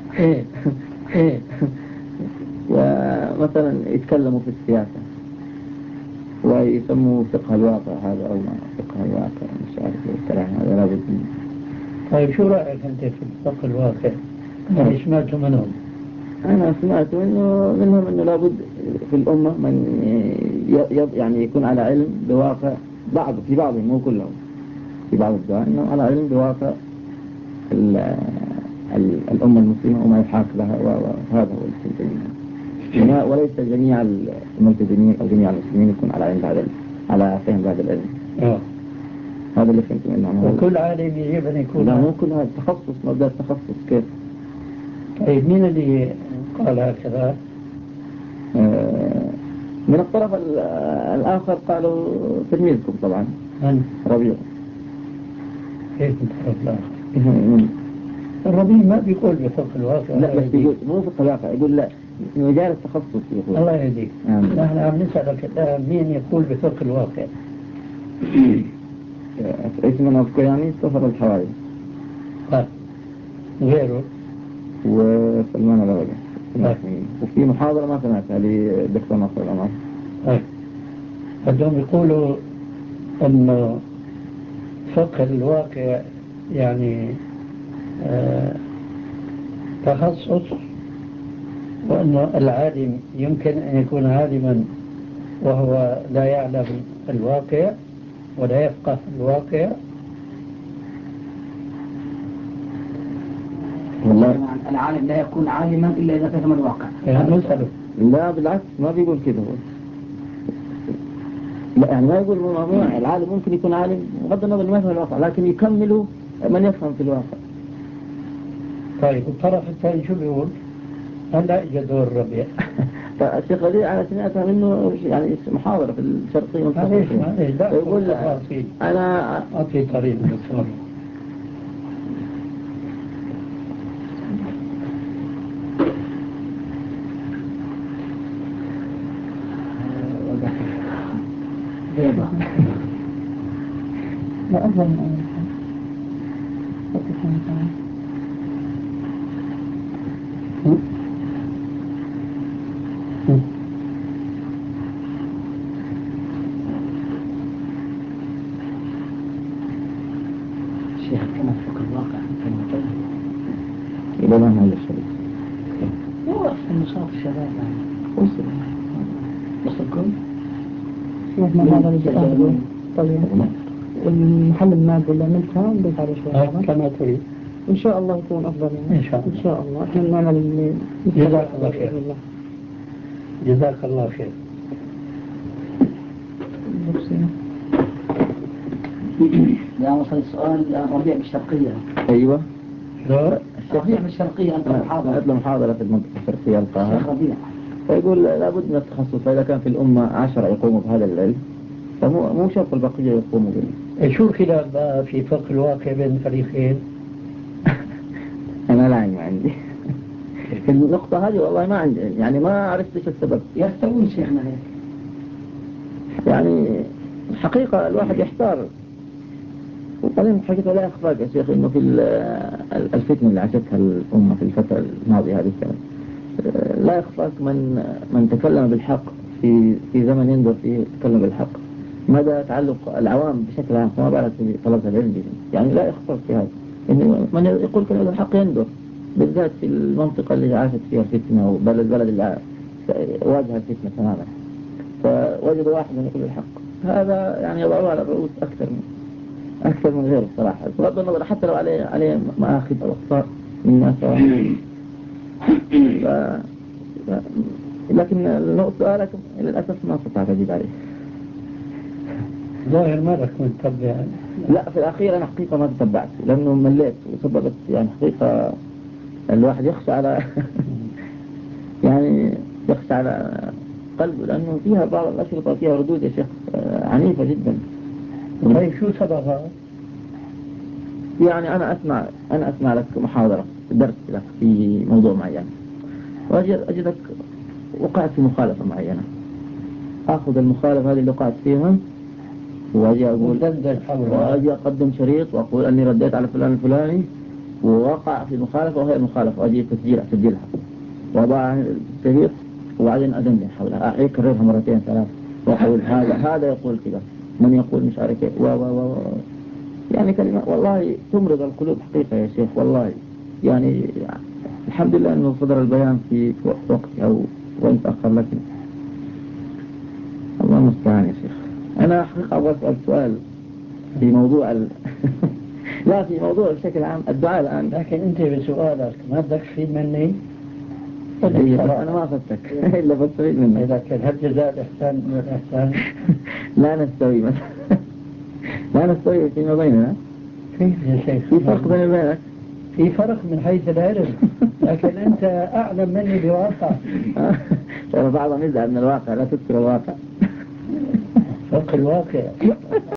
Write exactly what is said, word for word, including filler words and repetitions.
إيه إيه ومثلا يتكلموا في السياسة ويسموه فقه الواقع هذا أو ما فقه الواقع مش عارف الكلام هذا لابد منه. طيب شو رأيك أنت في الفقه الواقع؟ اللي سمعته منهم؟ أنا سمعت منه منهم أنه لابد في الأمة من يعني يكون على علم بواقع بعض في بعضهم مو كلهم في بعض الدول أنه على علم بواقع الأمة المسلمة وما يحاك لها وهذا هو السلطة، وليس جميع الملتزمين أو جميع المسلمين يكون على علم هذا على فهم هذا العلم. آه. هذا اللي فهمت منه. وكل عالم يجب أن يكون لا مو كل هذا تخصص مبدأ التخصص كيف؟ طيب مين اللي قال هكذا؟ آه من الطرف الآخر قالوا تلميذكم طبعا. من؟ ربيع. كيف من الطرف الآخر؟ الربيع ما بيقول بفقه الواقع. لا بس يقول مو فقه الواقع، يقول لا مجال التخصص يقول. الله يهديك. نحن عم نسألك الآن مين يقول بفقه الواقع؟ اسمنا أذكر يعني سفر الحوالي. ها غيره؟ وسلمان الرجع. وفي محاضرة ما سمعتها لدكتور نصر الأمر. طيب بدهم يقولوا أن فقه الواقع يعني آه تخصص، وأن العالم يمكن أن يكون عالما وهو لا يعلم الواقع ولا يفقه الواقع. والله العالم لا يكون عالما إلا إذا فهم الواقع. يعني نسأله. لا بالعكس ما بيقول كده هو. لا يعني ما يقول مو العالم ممكن يكون عالم بغض النظر ما يفهم الواقع، لكن يكمله من يفهم في الواقع. طيب الطرف الثاني شو بيقول؟ هلا اجى دور الربيع. فالشيخ ربيع أنا سمعتها منه يعني محاضرة في الشرقية. معليش معليش لا يقول أنا أعطي طريق الدكتور. لا أفضل من شيخ كما فوق الواقع كما تقول إلى ما هذا الشيء هو أحسن نشاط الشباب يعني وصل وصلكم شيخ ما هذا الجزء طيب والمحل المادة اللي عملتها نضيف على شوية كما تريد إن شاء الله يكون أفضل يعني. إن شاء الله. إن شاء الله إحنا نعمل اللي جزاك الله خير. جزاك الله خير. لا وصل السؤال الربيع بالشرقية. أيوة. لا الربيع بالشرقية أنت محاضرة. أنت محاضرة في المنطقة الشرقية القاهرة. الشيخ ربيع. فيقول لابد من التخصص، فإذا كان في الأمة عشرة يقوموا بهذا العلم فمو مو شرط البقية يقوموا به. شو الخلاف بقى في فقه الواقع بين الفريقين؟ أنا لا علم عندي. في النقطة هذه والله ما عندي يعني ما عرفت ايش السبب. يستوون شيخنا هيك. يعني الحقيقة الواحد يحتار، وبعدين الحقيقة لا يخفاك يا شيخ إنه في الفتنة اللي عاشتها الأمة في الفترة الماضية هذه السنة لا يخفاك من من تكلم بالحق في في زمن ينظر فيه تكلم بالحق مدى تعلق العوام بشكل عام، فما بالك بطلبة العلم بهم. يعني لا يخفاك في هذا إنه من يقول كلمة الحق ينظر، بالذات في المنطقة اللي عاشت فيها الفتنة وبلد البلد اللي واجه الفتنة تماما، فوجد واحد من يقول الحق هذا يعني يضعوه على الرؤوس أكثر من أكثر من غيره الصراحة، بغض النظر حتى لو عليه عليه مآخذ أو أخطاء من الناس. ف... ف... لكن سؤالك للأسف ما استطعت أجيب عليه. ظاهر مالك متبع. لا في الأخير أنا حقيقة ما تتبعت لأنه مليت وسببت يعني حقيقة الواحد يخشى على يعني يخشى على قلبه، لأنه فيها بعض الأشرطة فيها ردود يا شيخ عنيفة جدا. طيب شو سببها؟ يعني أنا أسمع أنا أسمع لك محاضرة درس لك في موضوع معين وأجدك وقعت في مخالفة معينة، أخذ المخالفة هذه اللي وقعت فيها وأجي أقول وأجي أقدم شريط وأقول أني رديت على فلان الفلاني ووقع في مخالفة وهي مخالفة وأجي تسجيل أسجلها وضع الشريط وبعدين أدندن حولها يكررها مرتين ثلاث وأقول هذا هذا يقول كذا من يقول مش عارف و و و يعني كلمة والله تمرض القلوب حقيقة يا شيخ والله يعني الحمد لله أنه صدر البيان في وقت أو وقت آخر لكن الله المستعان يا شيخ. أنا حقيقة أبغى أسأل سؤال في موضوع ال... لا في موضوع بشكل عام الدعاء الآن. لكن أنت بسؤالك ما بدك تفيد مني؟ إيه بس أنا ما أخذتك إلا بستفيد منك. إذا كان هل جزاء الإحسان من الإحسان؟ لا نستوي مثلا لا نستوي فيما بيننا. كيف يا شيخ؟ في فرق بيني وبينك. في فرق من حيث العلم لكن أنت أعلم مني بواقع. ترى بعضهم يزعل من الواقع لا تذكر الواقع. فرق الواقع